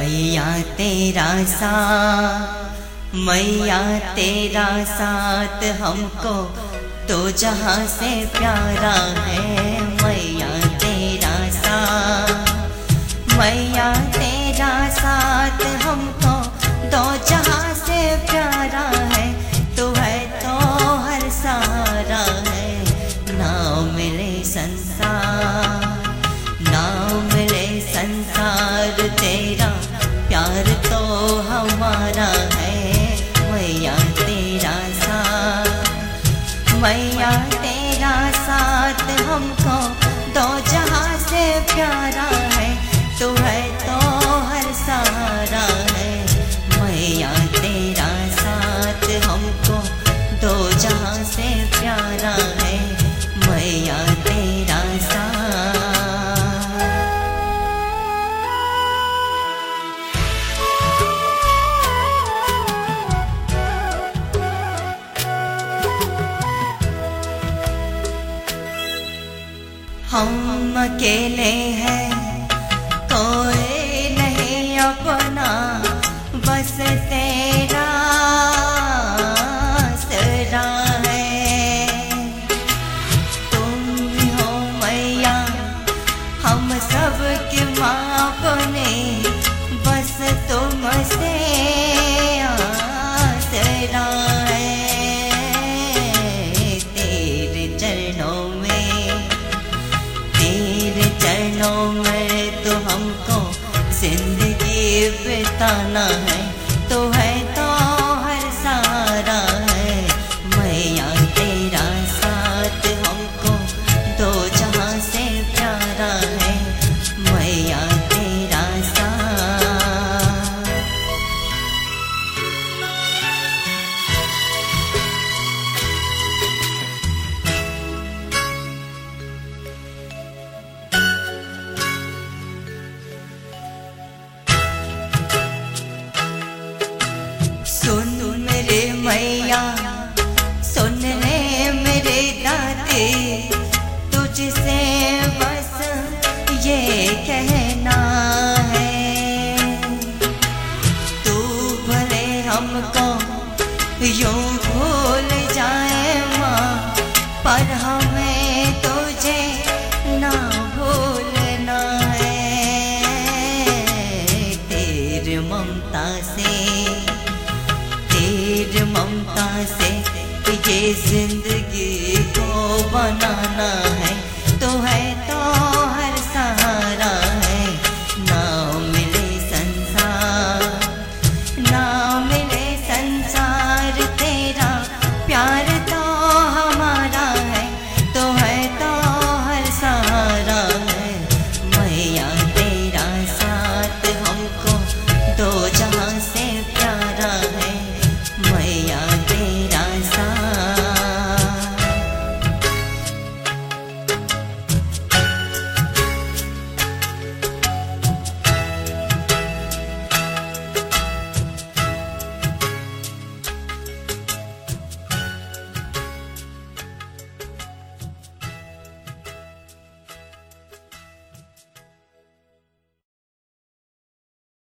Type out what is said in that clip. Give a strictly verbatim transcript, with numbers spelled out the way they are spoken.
मैया तेरा साथ, मैया तेरा साथ हमको तो जहाँ से प्यारा है। मैया तेरा साथ, मैया तेरा साथ हमको दो जहाँ से प्यारा है। तू है तो हर सहारा है। ना मिले संसार, ना मिले संसार तेरा प्यार तो हमारा है। मैया तेरा साथ, मैया तेरा साथ हमको दो जहाँ से प्यारा है। तू है तो हर सहारा है। मैया तेरा साथ हमको दो जहाँ से प्यारा है। मैया तेरा साथ। हम अकेले हैं, कोई नहीं अपना, बस तेरा आसरा है। तुम ही हो मैया हम सब की माँ बने, बस तुमसे आसरा है। तेरे चरणों में, तेरे चरणों में तो हमको जिंदगी बिताना है। तो है तो हर सहारा है। मैया तेरा साथ हमको दो जहाँ से प्यारा है। मैया तेरा साथ। सुन मेरे मैया, सुन रे मेरे दाते, तुझसे बस ये कहना है। तू भले हमको यूं भूल जाए माँ, पर हमें तुझे ना भूलना है। तेरी ममता से, तेरी ममता से ये जिंदगी को बनाना है। तो है तो